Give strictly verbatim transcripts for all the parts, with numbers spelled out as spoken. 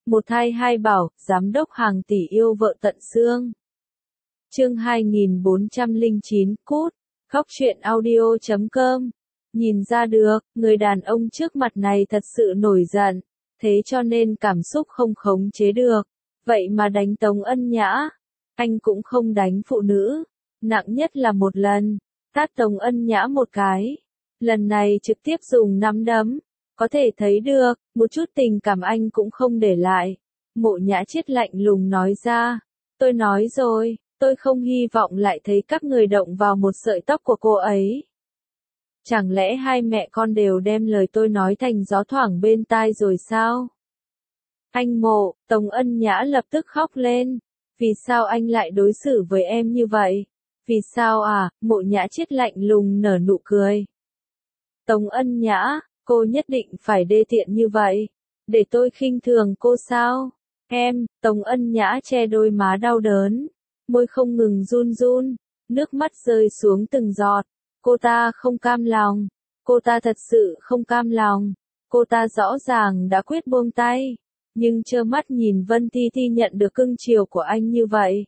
Một thai hai bảo, giám đốc hàng tỷ yêu vợ tận xương. Chương hai nghìn bốn trăm lẻ chín, cút. Khóc chuyện audio chấm com. Nhìn ra được, người đàn ông trước mặt này thật sự nổi giận, thế cho nên cảm xúc không khống chế được. Vậy mà đánh Tống Ân Nhã. Anh cũng không đánh phụ nữ. Nặng nhất là một lần, tát Tống Ân Nhã một cái. Lần này trực tiếp dùng nắm đấm. Có thể thấy được, một chút tình cảm anh cũng không để lại. Mộ Nhã Chiết lạnh lùng nói ra. Tôi nói rồi, tôi không hy vọng lại thấy các người động vào một sợi tóc của cô ấy. Chẳng lẽ hai mẹ con đều đem lời tôi nói thành gió thoảng bên tai rồi sao? Anh Mộ, Tống Ân Nhã lập tức khóc lên. Vì sao anh lại đối xử với em như vậy? Vì sao à? Mộ Nhã Chiết lạnh lùng nở nụ cười. Tống Ân Nhã, cô nhất định phải đê tiện như vậy, để tôi khinh thường cô sao? Em, Tống Ân Nhã che đôi má đau đớn, môi không ngừng run run, nước mắt rơi xuống từng giọt. Cô ta không cam lòng, cô ta thật sự không cam lòng, cô ta rõ ràng đã quyết buông tay, nhưng trơ mắt nhìn Vân Thi Thi nhận được cưng chiều của anh như vậy.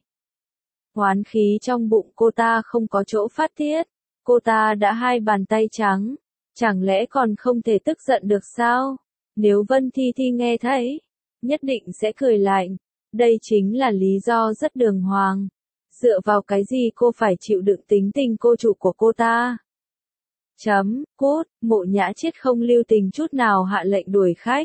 Oán khí trong bụng cô ta không có chỗ phát tiết, cô ta đã hai bàn tay trắng. Chẳng lẽ còn không thể tức giận được sao? Nếu Vân Thi Thi nghe thấy, nhất định sẽ cười lạnh. Đây chính là lý do rất đường hoàng. Dựa vào cái gì cô phải chịu đựng tính tình cô chủ của cô ta? Chấm, cút, Mộ Nhã Chiết không lưu tình chút nào hạ lệnh đuổi khách.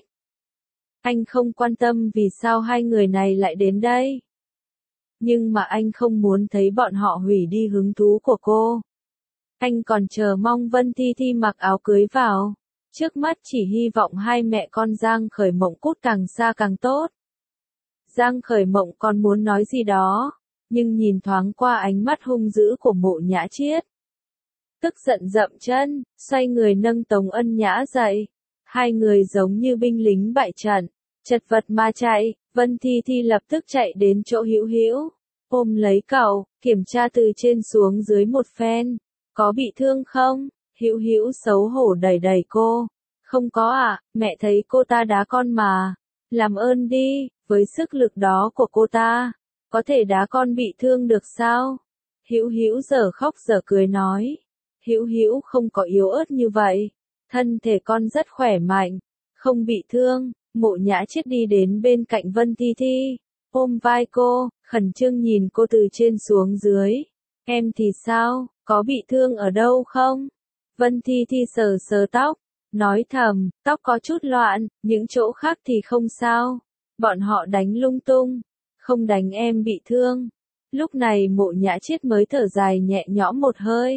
Anh không quan tâm vì sao hai người này lại đến đây. Nhưng mà anh không muốn thấy bọn họ hủy đi hứng thú của cô. Anh còn chờ mong Vân Thi Thi mặc áo cưới vào. Trước mắt chỉ hy vọng hai mẹ con Giang Khởi Mộng cút càng xa càng tốt. Giang Khởi Mộng còn muốn nói gì đó, nhưng nhìn thoáng qua ánh mắt hung dữ của Mộ Nhã Chiết. Tức giận dậm chân, xoay người nâng Tống Ân Nhã dậy. Hai người giống như binh lính bại trận, chật vật mà chạy. Vân Thi Thi lập tức chạy đến chỗ Hữu Hữu, ôm lấy cậu, kiểm tra từ trên xuống dưới một phen. Có bị thương không? Hữu Hữu xấu hổ đẩy đẩy cô. Không có ạ, à, mẹ thấy cô ta đá con mà. Làm ơn đi, với sức lực đó của cô ta, có thể đá con bị thương được sao? Hữu Hữu giờ khóc giờ cười nói. Hữu Hữu không có yếu ớt như vậy. Thân thể con rất khỏe mạnh, không bị thương. Mộ Nhã Chiết đi đến bên cạnh Vân Thi Thi, ôm vai cô, khẩn trương nhìn cô từ trên xuống dưới. Em thì sao? Có bị thương ở đâu không? Vân Thi Thi sờ sờ tóc, nói thầm, tóc có chút loạn, những chỗ khác thì không sao. Bọn họ đánh lung tung, không đánh em bị thương. Lúc này Mộ Nhã Chiết mới thở dài nhẹ nhõm một hơi.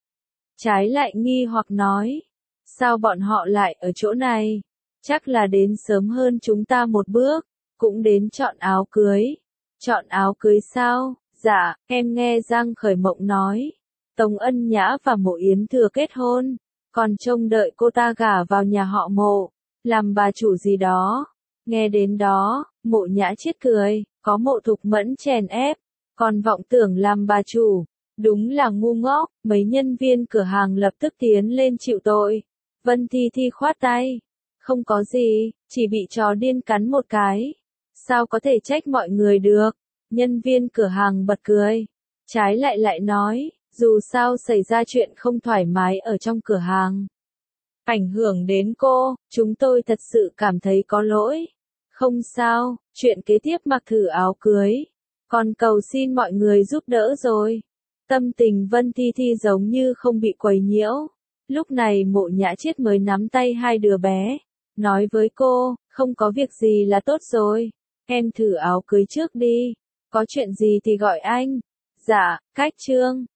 Trái lại nghi hoặc nói, sao bọn họ lại ở chỗ này? Chắc là đến sớm hơn chúng ta một bước, cũng đến chọn áo cưới. Chọn áo cưới sao? Dạ, em nghe Giang Khởi Mộng nói. Tống Ân Nhã và Mộ Yến Thừa kết hôn, còn trông đợi cô ta gả vào nhà họ Mộ, làm bà chủ gì đó. Nghe đến đó, Mộ Nhã Chiết cười, có Mộ Thục Mẫn chèn ép, còn vọng tưởng làm bà chủ. Đúng là ngu ngốc, mấy nhân viên cửa hàng lập tức tiến lên chịu tội. Vân Thi Thi khoát tay. Không có gì, chỉ bị chó điên cắn một cái. Sao có thể trách mọi người được? Nhân viên cửa hàng bật cười. Trái lại lại nói. Dù sao xảy ra chuyện không thoải mái ở trong cửa hàng, ảnh hưởng đến cô, chúng tôi thật sự cảm thấy có lỗi. Không sao, chuyện kế tiếp mặc thử áo cưới. Còn cầu xin mọi người giúp đỡ rồi. Tâm tình Vân Thi Thi giống như không bị quấy nhiễu. Lúc này Mộ Nhã Chiết mới nắm tay hai đứa bé, nói với cô, không có việc gì là tốt rồi. Em thử áo cưới trước đi, có chuyện gì thì gọi anh. Dạ, cách trương.